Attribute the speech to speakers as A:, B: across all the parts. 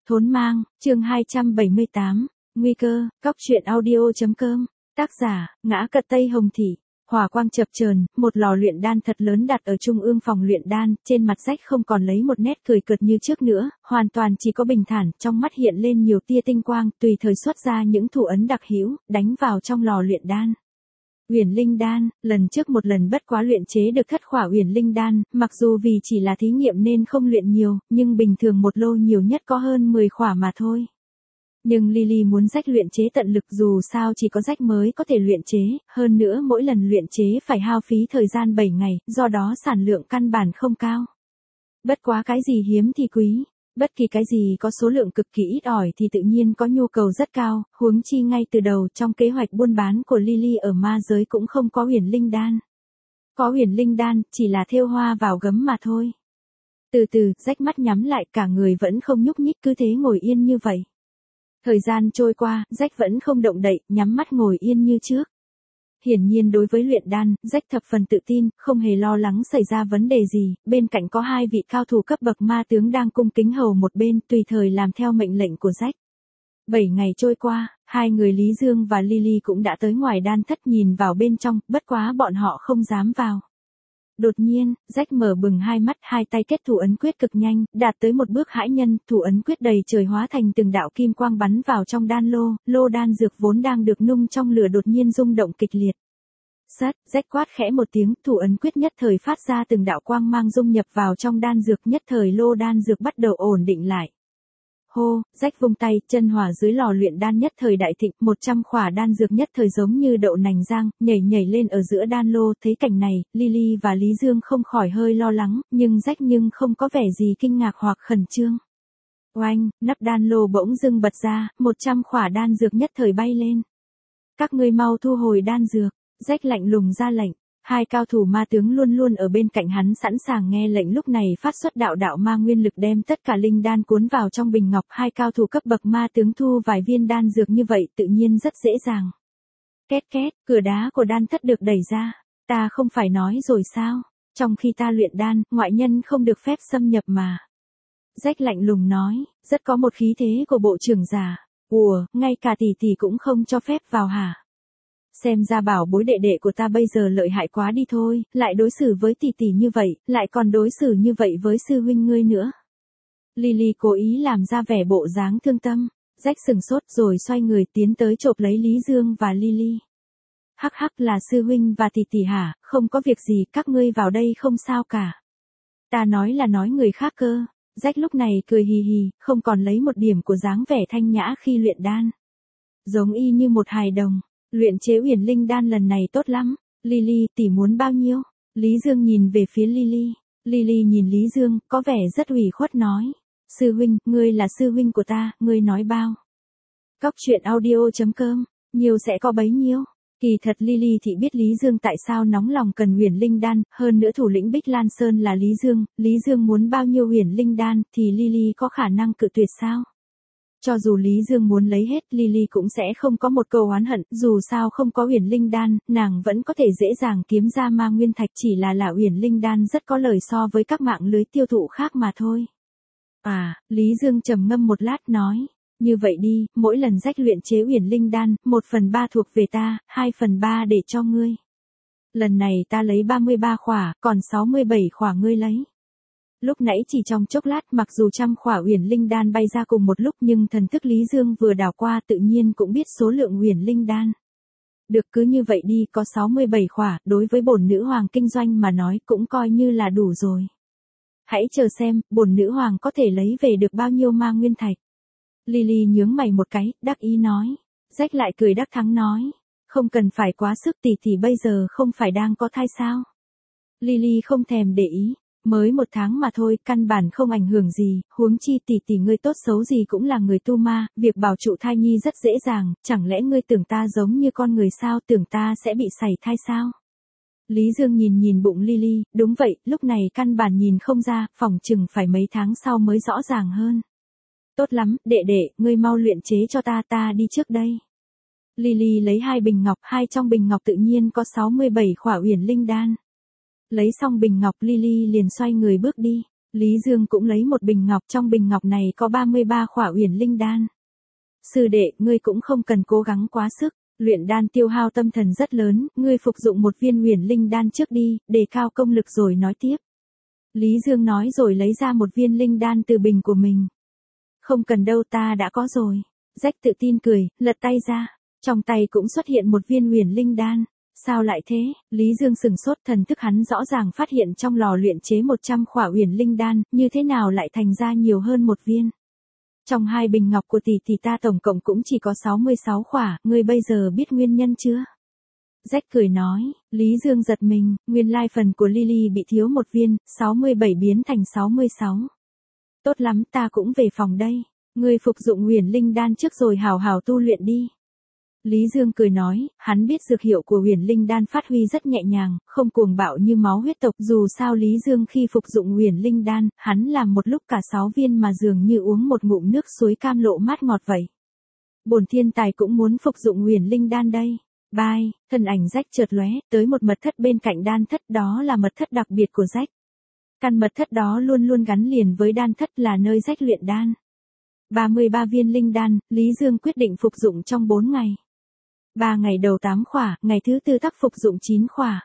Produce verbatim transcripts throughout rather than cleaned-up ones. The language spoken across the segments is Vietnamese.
A: Thốn mang, chương hai trăm bảy mươi tám, nguy cơ, cóc truyện audio.com, tác giả, Ngã Cật Tây Hồng Thị. Hỏa quang chập chờn, một lò luyện đan thật lớn đặt ở trung ương phòng luyện đan, trên mặt Rách không còn lấy một nét cười cợt như trước nữa, hoàn toàn chỉ có bình thản, trong mắt hiện lên nhiều tia tinh quang, tùy thời xuất ra những thủ ấn đặc hữu, đánh vào trong lò luyện đan. Uyển Linh đan, lần trước một lần bất quá luyện chế được thất khỏa Uyển Linh đan, mặc dù vì chỉ là thí nghiệm nên không luyện nhiều, nhưng bình thường một lô nhiều nhất có hơn mười khỏa mà thôi. Nhưng Lily muốn Rách luyện chế tận lực, dù sao chỉ có Rách mới có thể luyện chế, hơn nữa mỗi lần luyện chế phải hao phí thời gian bảy ngày, do đó sản lượng căn bản không cao. Bất quá cái gì hiếm thì quý, bất kỳ cái gì có số lượng cực kỳ ít ỏi thì tự nhiên có nhu cầu rất cao, huống chi ngay từ đầu trong kế hoạch buôn bán của Lily ở ma giới cũng không có Uyển Linh đan. Có Uyển Linh đan, chỉ là thêu hoa vào gấm mà thôi. Từ từ, Rách mắt nhắm lại, cả người vẫn không nhúc nhích, cứ thế ngồi yên như vậy. Thời gian trôi qua, Rách vẫn không động đậy, nhắm mắt ngồi yên như trước. Hiển nhiên đối với luyện đan, Rách thập phần tự tin, không hề lo lắng xảy ra vấn đề gì, bên cạnh có hai vị cao thủ cấp bậc ma tướng đang cung kính hầu một bên, tùy thời làm theo mệnh lệnh của Rách. Bảy ngày trôi qua, hai người Lý Dương và Lily cũng đã tới ngoài đan thất nhìn vào bên trong, bất quá bọn họ không dám vào. Đột nhiên, Rách mở bừng hai mắt, hai tay kết thủ ấn quyết cực nhanh, đạt tới một bước hãi nhân, thủ ấn quyết đầy trời hóa thành từng đạo kim quang bắn vào trong đan lô, lô đan dược vốn đang được nung trong lửa đột nhiên rung động kịch liệt. Sắt, Rách quát khẽ một tiếng, thủ ấn quyết nhất thời phát ra từng đạo quang mang dung nhập vào trong đan dược, nhất thời lô đan dược bắt đầu ổn định lại. Hô, Rách vung tay, chân hỏa dưới lò luyện đan nhất thời đại thịnh, một trăm khỏa đan dược nhất thời giống như đậu nành rang, nhảy nhảy lên ở giữa đan lô, thấy cảnh này, Lily và Lý Dương không khỏi hơi lo lắng, nhưng Rách nhưng không có vẻ gì kinh ngạc hoặc khẩn trương. Oanh, nắp đan lô bỗng dưng bật ra, một trăm khỏa đan dược nhất thời bay lên. Các ngươi mau thu hồi đan dược, Rách lạnh lùng ra lệnh. Hai cao thủ ma tướng luôn luôn ở bên cạnh hắn sẵn sàng nghe lệnh, lúc này phát xuất đạo đạo ma nguyên lực đem tất cả linh đan cuốn vào trong bình ngọc. Hai cao thủ cấp bậc ma tướng thu vài viên đan dược như vậy tự nhiên rất dễ dàng. Két két, cửa đá của đan thất được đẩy ra. Ta không phải nói rồi sao, trong khi ta luyện đan, ngoại nhân không được phép xâm nhập mà. Rách lạnh lùng nói, rất có một khí thế của bộ trưởng già. Ủa, ngay cả tỷ tỷ cũng không cho phép vào hả? Xem ra bảo bối đệ đệ của ta bây giờ lợi hại quá đi thôi, lại đối xử với tỷ tỷ như vậy, lại còn đối xử như vậy với sư huynh ngươi nữa. Lily cố ý làm ra vẻ bộ dáng thương tâm, Rách sừng sốt rồi xoay người tiến tới chộp lấy Lý Dương và Lily. Hắc hắc, là sư huynh và tỷ tỷ hả, không có việc gì, các ngươi vào đây không sao cả. Ta nói là nói người khác cơ. Rách lúc này cười hì hì, không còn lấy một điểm của dáng vẻ thanh nhã khi luyện đan. Giống y như một hài đồng. Luyện chế Uyển Linh đan lần này tốt lắm. Lily, tỷ muốn bao nhiêu? Lý Dương nhìn về phía Lily. Lily nhìn Lý Dương, có vẻ rất ủy khuất nói. Sư huynh, ngươi là sư huynh của ta, ngươi nói bao? Cóc truyện audio.com, nhiều sẽ có bấy nhiêu. Kỳ thật Lily thì biết Lý Dương tại sao nóng lòng cần Uyển Linh đan, hơn nữa thủ lĩnh Bích Lan Sơn là Lý Dương, Lý Dương muốn bao nhiêu Uyển Linh đan thì Lily có khả năng cự tuyệt sao? Cho dù Lý Dương muốn lấy hết, Lily cũng sẽ không có một câu oán hận, dù sao không có Uyển Linh đan, nàng vẫn có thể dễ dàng kiếm ra ma nguyên thạch, chỉ là là Uyển Linh đan rất có lời so với các mạng lưới tiêu thụ khác mà thôi. À, Lý Dương trầm ngâm một lát nói, như vậy đi, mỗi lần Rách luyện chế Uyển Linh đan, một phần ba thuộc về ta, hai phần ba để cho ngươi. Lần này ta lấy ba mươi ba khỏa, còn sáu mươi bảy khỏa ngươi lấy. Lúc nãy chỉ trong chốc lát, mặc dù trăm khỏa Uyển Linh đan bay ra cùng một lúc, nhưng thần thức Lý Dương vừa đảo qua tự nhiên cũng biết số lượng Uyển Linh đan. Được, cứ như vậy đi, có sáu mươi bảy khỏa, đối với bổn nữ hoàng kinh doanh mà nói cũng coi như là đủ rồi. Hãy chờ xem, bổn nữ hoàng có thể lấy về được bao nhiêu ma nguyên thạch. Lily nhướng mày một cái, đắc ý nói. Rách lại cười đắc thắng nói. Không cần phải quá sức, tỷ tỷ bây giờ không phải đang có thai sao? Lily không thèm để ý. Mới một tháng mà thôi, căn bản không ảnh hưởng gì, huống chi tỷ tỷ ngươi tốt xấu gì cũng là người tu ma, việc bảo trụ thai nhi rất dễ dàng, chẳng lẽ ngươi tưởng ta giống như con người sao, tưởng ta sẽ bị sảy thai sao? Lý Dương nhìn nhìn bụng Lily, đúng vậy, lúc này căn bản nhìn không ra, phỏng chừng phải mấy tháng sau mới rõ ràng hơn. Tốt lắm, đệ đệ, ngươi mau luyện chế cho ta, ta đi trước đây. Lily lấy hai bình ngọc, hai trong bình ngọc tự nhiên có sáu mươi bảy khỏa Uyển Linh đan. Lấy xong bình ngọc, Lily liền xoay người bước đi. Lý Dương cũng lấy một bình ngọc, trong bình ngọc này có ba mươi ba khỏa uyển linh đan. Sư đệ, ngươi cũng không cần cố gắng quá sức, luyện đan tiêu hao tâm thần rất lớn, ngươi phục dụng một viên uyển linh đan trước đi, đề cao công lực rồi nói tiếp. Lý Dương nói rồi lấy ra một viên linh đan từ bình của mình. Không cần đâu, ta đã có rồi. Rách tự tin cười, lật tay ra, trong tay cũng xuất hiện một viên uyển linh đan. Sao lại thế? Lý Dương sừng sốt, thần thức hắn rõ ràng phát hiện trong lò luyện chế một trăm khỏa uyển linh đan, như thế nào lại thành ra nhiều hơn một viên. Trong hai bình ngọc của tỷ tỷ ta tổng cộng cũng chỉ có sáu mươi sáu khỏa, ngươi bây giờ biết nguyên nhân chưa? Rách cười nói, Lý Dương giật mình, nguyên lai phần của Lily bị thiếu một viên, sáu mươi bảy biến thành sáu mươi sáu. Tốt lắm, ta cũng về phòng đây, ngươi phục dụng uyển linh đan trước rồi hào hào tu luyện đi. Lý Dương cười nói, hắn biết dược hiệu của uyển linh đan phát huy rất nhẹ nhàng, không cuồng bạo như máu huyết tộc. Dù sao Lý Dương khi phục dụng uyển linh đan, hắn làm một lúc cả sáu viên mà dường như uống một ngụm nước suối cam lộ mát ngọt vậy. Bổn thiên tài cũng muốn phục dụng uyển linh đan đây. Bye, thân ảnh Rách chợt lóe, tới một mật thất bên cạnh đan thất, đó là mật thất đặc biệt của Rách. Căn mật thất đó luôn luôn gắn liền với đan thất, là nơi Rách luyện đan. ba mươi ba viên linh đan, Lý Dương quyết định phục dụng trong bốn ngày. ba ngày đầu tám khỏa, ngày thứ tư tắc phục dụng chín khỏa.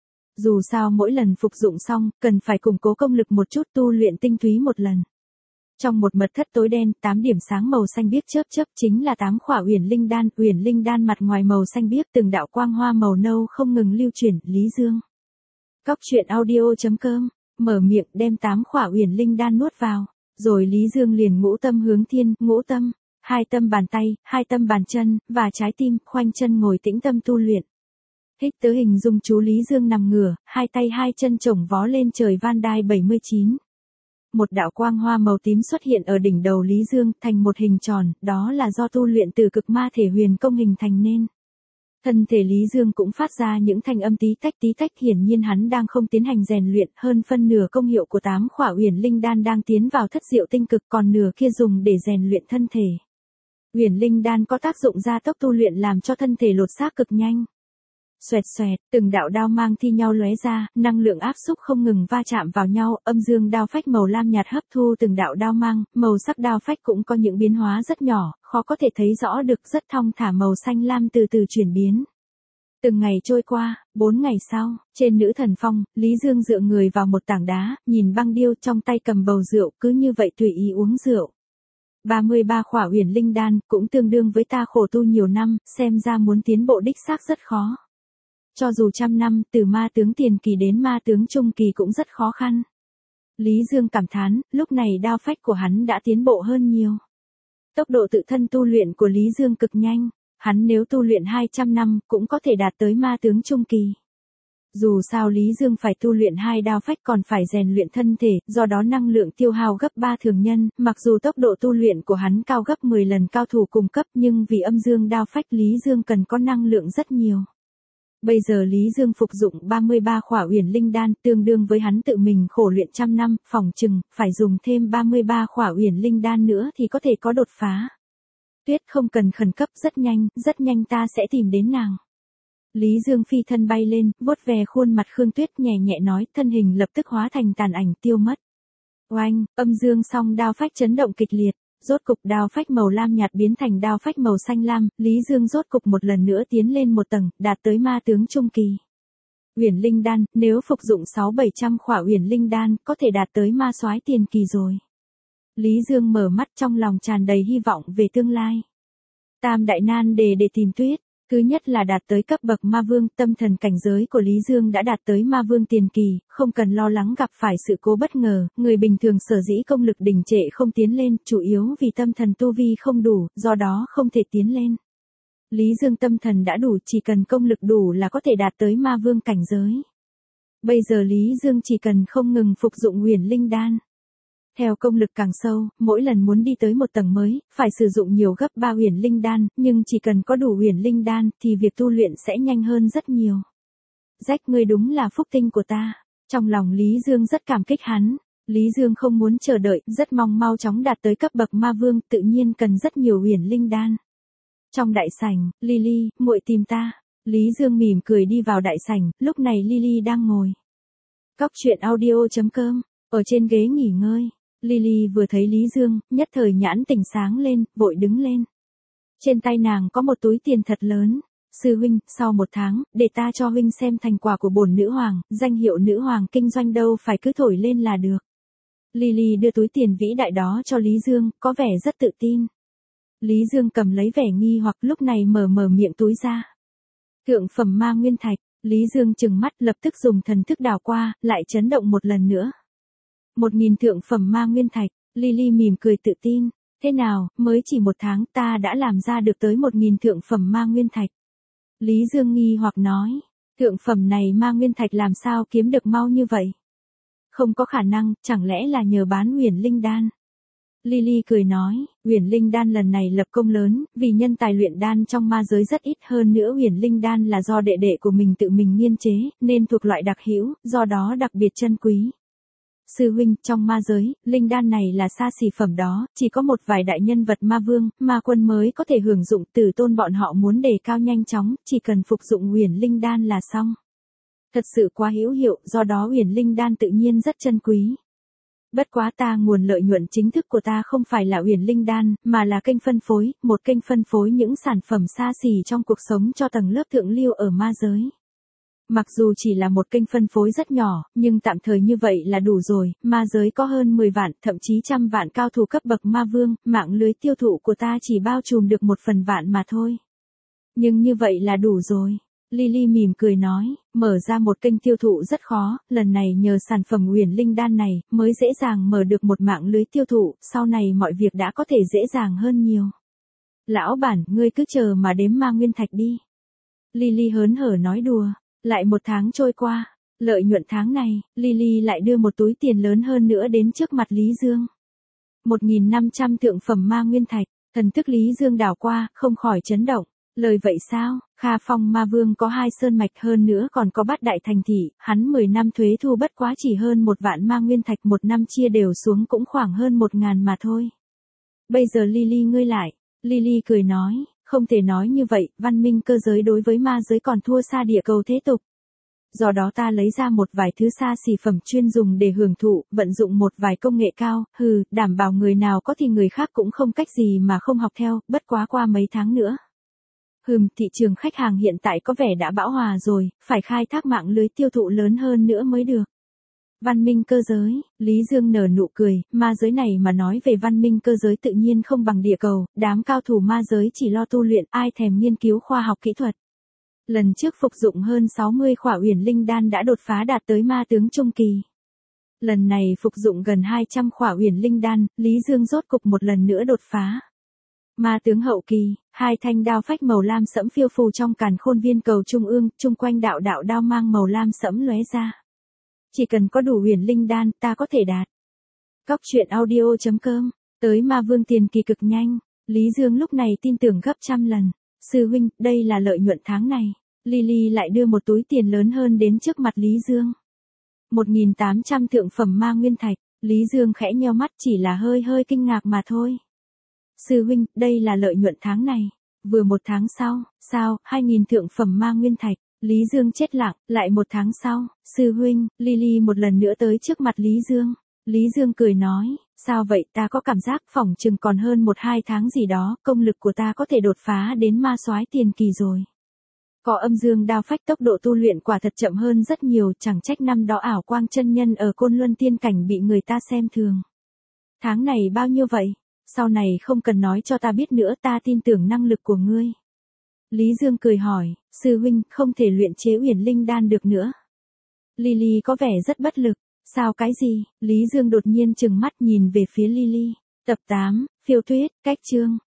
A: Dù sao mỗi lần phục dụng xong, cần phải củng cố công lực một chút, tu luyện tinh túy một lần. Trong một mật thất tối đen, tám điểm sáng màu xanh biếc chớp chớp chính là tám khỏa uyển linh đan, uyển linh đan mặt ngoài màu xanh biếc, từng đạo quang hoa màu nâu không ngừng lưu chuyển. Lý Dương. Cóc truyện audio chấm com, mở miệng đem tám khỏa uyển linh đan nuốt vào, rồi Lý Dương liền ngũ tâm hướng thiên, ngũ tâm, hai tâm bàn tay, hai tâm bàn chân, và trái tim, khoanh chân ngồi tĩnh tâm tu luyện. Hít tớ hình dung chú Lý Dương nằm ngửa, hai tay hai chân chồng vó lên trời van đai bảy mươi chín. Một đạo quang hoa màu tím xuất hiện ở đỉnh đầu Lý Dương, thành một hình tròn, đó là do tu luyện từ cực ma thể huyền công hình thành nên. Thân thể Lý Dương cũng phát ra những thanh âm tí tách tí tách, hiển nhiên hắn đang không tiến hành rèn luyện, hơn phân nửa công hiệu của tám khỏa uyển linh đan đang tiến vào thất diệu tinh cực, còn nửa kia dùng để rèn luyện thân thể. Uyển linh đan có tác dụng gia tốc tu luyện, làm cho thân thể lột xác cực nhanh. Xoẹt xoẹt, từng đạo đao mang thi nhau lóe ra, năng lượng áp xúc không ngừng va chạm vào nhau, âm dương đao phách màu lam nhạt hấp thu từng đạo đao mang, màu sắc đao phách cũng có những biến hóa rất nhỏ, khó có thể thấy rõ được, rất thong thả, màu xanh lam từ từ chuyển biến. Từng ngày trôi qua, bốn ngày sau, trên Nữ Thần Phong, Lý Dương dựa người vào một tảng đá, nhìn băng điêu, trong tay cầm bầu rượu, cứ như vậy tùy ý uống rượu. ba mươi ba khỏa uyển linh đan, cũng tương đương với ta khổ tu nhiều năm, xem ra muốn tiến bộ đích xác rất khó. Cho dù trăm năm, từ ma tướng tiền kỳ đến ma tướng trung kỳ cũng rất khó khăn. Lý Dương cảm thán, lúc này đao phách của hắn đã tiến bộ hơn nhiều. Tốc độ tự thân tu luyện của Lý Dương cực nhanh, hắn nếu tu luyện hai trăm năm, cũng có thể đạt tới ma tướng trung kỳ. Dù sao Lý Dương phải tu luyện hai đao phách còn phải rèn luyện thân thể, do đó năng lượng tiêu hao gấp ba thường nhân, mặc dù tốc độ tu luyện của hắn cao gấp mười lần cao thủ cùng cấp, nhưng vì âm dương đao phách Lý Dương cần có năng lượng rất nhiều. Bây giờ Lý Dương phục dụng ba mươi ba khỏa uyển linh đan, tương đương với hắn tự mình khổ luyện trăm năm, phỏng chừng phải dùng thêm ba mươi ba khỏa uyển linh đan nữa thì có thể có đột phá. Tuyết không cần khẩn cấp, rất nhanh, rất nhanh ta sẽ tìm đến nàng. Lý Dương phi thân bay lên, vuốt về khuôn mặt Khương Tuyết, nhẹ nhẹ nói, thân hình lập tức hóa thành tàn ảnh tiêu mất. Oanh, âm dương song đao phách chấn động kịch liệt. Rốt cục đao phách màu lam nhạt biến thành đao phách màu xanh lam, Lý Dương rốt cục một lần nữa tiến lên một tầng, đạt tới ma tướng trung kỳ. Uyển linh đan, nếu phục dụng sáu bảy trăm khỏa uyển linh đan, có thể đạt tới ma soái tiền kỳ rồi. Lý Dương mở mắt, trong lòng tràn đầy hy vọng về tương lai. Tam đại nan đề để tìm Tuyết. Thứ nhất là đạt tới cấp bậc ma vương, tâm thần cảnh giới của Lý Dương đã đạt tới ma vương tiền kỳ, không cần lo lắng gặp phải sự cố bất ngờ, người bình thường sở dĩ công lực đình trệ không tiến lên, chủ yếu vì tâm thần tu vi không đủ, do đó không thể tiến lên. Lý Dương tâm thần đã đủ, chỉ cần công lực đủ là có thể đạt tới ma vương cảnh giới. Bây giờ Lý Dương chỉ cần không ngừng phục dụng uyển linh đan. Theo công lực càng sâu, mỗi lần muốn đi tới một tầng mới, phải sử dụng nhiều gấp ba uyển linh đan, nhưng chỉ cần có đủ uyển linh đan, thì việc tu luyện sẽ nhanh hơn rất nhiều. Rách, ngươi đúng là phúc tinh của ta. Trong lòng Lý Dương rất cảm kích hắn. Lý Dương không muốn chờ đợi, rất mong mau chóng đạt tới cấp bậc ma vương, tự nhiên cần rất nhiều uyển linh đan. Trong đại sảnh, Lily, muội tìm ta. Lý Dương mỉm cười đi vào đại sảnh, lúc này Lily đang ngồi. Cóc truyện audio chấm com Ở trên ghế nghỉ ngơi, Lily vừa thấy Lý Dương, nhất thời nhãn tỉnh sáng lên, vội đứng lên. Trên tay nàng có một túi tiền thật lớn. Sư huynh, sau một tháng, để ta cho huynh xem thành quả của bổn nữ hoàng, danh hiệu nữ hoàng kinh doanh đâu phải cứ thổi lên là được. Lily đưa túi tiền vĩ đại đó cho Lý Dương, có vẻ rất tự tin. Lý Dương cầm lấy vẻ nghi hoặc lúc này mở mở miệng túi ra. Thượng phẩm ma nguyên thạch, Lý Dương trừng mắt lập tức dùng thần thức đảo qua, lại chấn động một lần nữa. Một nghìn thượng phẩm ma nguyên thạch, Lily mỉm cười tự tin. Thế nào, mới chỉ một tháng ta đã làm ra được tới một nghìn thượng phẩm ma nguyên thạch. Lý Dương nghi hoặc nói, thượng phẩm này ma nguyên thạch làm sao kiếm được mau như vậy? Không có khả năng, chẳng lẽ là nhờ bán huyền linh đan? Lily cười nói, huyền linh đan lần này lập công lớn, vì nhân tài luyện đan trong ma giới rất ít, hơn nữa huyền linh đan là do đệ đệ của mình tự mình nghiên chế, nên thuộc loại đặc hữu, do đó đặc biệt chân quý. Sư huynh, trong ma giới, linh đan này là xa xỉ phẩm đó, chỉ có một vài đại nhân vật ma vương, ma quân mới có thể hưởng dụng, tử tôn bọn họ muốn đề cao nhanh chóng, chỉ cần phục dụng huyền linh đan là xong. Thật sự quá hữu hiệu, do đó huyền linh đan tự nhiên rất chân quý. Bất quá ta nguồn lợi nhuận chính thức của ta không phải là huyền linh đan, mà là kênh phân phối, một kênh phân phối những sản phẩm xa xỉ trong cuộc sống cho tầng lớp thượng lưu ở ma giới. Mặc dù chỉ là một kênh phân phối rất nhỏ, nhưng tạm thời như vậy là đủ rồi, ma giới có hơn mười vạn, thậm chí trăm vạn cao thủ cấp bậc ma vương, mạng lưới tiêu thụ của ta chỉ bao trùm được một phần vạn mà thôi. Nhưng như vậy là đủ rồi. Lily mỉm cười nói, mở ra một kênh tiêu thụ rất khó, lần này nhờ sản phẩm huyền linh đan này, mới dễ dàng mở được một mạng lưới tiêu thụ, sau này mọi việc đã có thể dễ dàng hơn nhiều. Lão bản, ngươi cứ chờ mà đếm ma nguyên thạch đi. Lily hớn hở nói đùa. Lại một tháng trôi qua, lợi nhuận tháng này, Lily lại đưa một túi tiền lớn hơn nữa đến trước mặt Lý Dương. một nghìn năm trăm thượng phẩm ma nguyên thạch, thần thức Lý Dương đảo qua, không khỏi chấn động. Lời vậy sao, Kha Phong ma vương có hai sơn mạch hơn nữa còn có bát đại thành thị, hắn mười năm thuế thu bất quá chỉ hơn một vạn ma nguyên thạch, một năm chia đều xuống cũng khoảng hơn một ngàn mà thôi. Bây giờ Lily ngươi lại, Lily cười nói. Không thể nói như vậy, văn minh cơ giới đối với ma giới còn thua xa địa cầu thế tục. Do đó ta lấy ra một vài thứ xa xỉ phẩm chuyên dùng để hưởng thụ, vận dụng một vài công nghệ cao, hừ, đảm bảo người nào có thì người khác cũng không cách gì mà không học theo, bất quá qua mấy tháng nữa. Hừm, thị trường khách hàng hiện tại có vẻ đã bão hòa rồi, phải khai thác mạng lưới tiêu thụ lớn hơn nữa mới được. Văn minh cơ giới, Lý Dương nở nụ cười, ma giới này mà nói về văn minh cơ giới tự nhiên không bằng địa cầu, đám cao thủ ma giới chỉ lo tu luyện, ai thèm nghiên cứu khoa học kỹ thuật. Lần trước phục dụng hơn sáu mươi khỏa huyền linh đan đã đột phá đạt tới ma tướng trung kỳ. Lần này phục dụng gần hai trăm khỏa huyền linh đan, Lý Dương rốt cục một lần nữa đột phá. Ma tướng hậu kỳ, hai thanh đao phách màu lam sẫm phiêu phù trong càn khôn viên cầu trung ương, chung quanh đạo đạo đao mang màu lam sẫm lóe ra. Chỉ cần có đủ huyền linh đan, ta có thể đạt. Cóc truyện audio chấm com, tới ma vương tiền kỳ cực nhanh, Lý Dương lúc này tin tưởng gấp trăm lần. Sư huynh, đây là lợi nhuận tháng này. Lily lại đưa một túi tiền lớn hơn đến trước mặt Lý Dương. một nghìn tám trăm thượng phẩm ma nguyên thạch, Lý Dương khẽ nheo mắt chỉ là hơi hơi kinh ngạc mà thôi. Sư huynh, đây là lợi nhuận tháng này. Vừa một tháng sau, sao, hai nghìn thượng phẩm ma nguyên thạch. Lý Dương chết lặng, lại một tháng sau, sư huynh, Lily một lần nữa tới trước mặt Lý Dương. Lý Dương cười nói, sao vậy, ta có cảm giác phỏng chừng còn hơn một hai tháng gì đó, công lực của ta có thể đột phá đến ma soái tiền kỳ rồi. Có âm dương đao phách tốc độ tu luyện quả thật chậm hơn rất nhiều, chẳng trách năm đó ảo quang chân nhân ở Côn Luân tiên cảnh bị người ta xem thường. Tháng này bao nhiêu vậy? Sau này không cần nói cho ta biết nữa, ta tin tưởng năng lực của ngươi. Lý Dương cười hỏi, sư huynh, không thể luyện chế huyền linh đan được nữa. Lily có vẻ rất bất lực, sao cái gì? Lý Dương đột nhiên trừng mắt nhìn về phía Lily. Tập tám, phiêu thuyết, cách chương,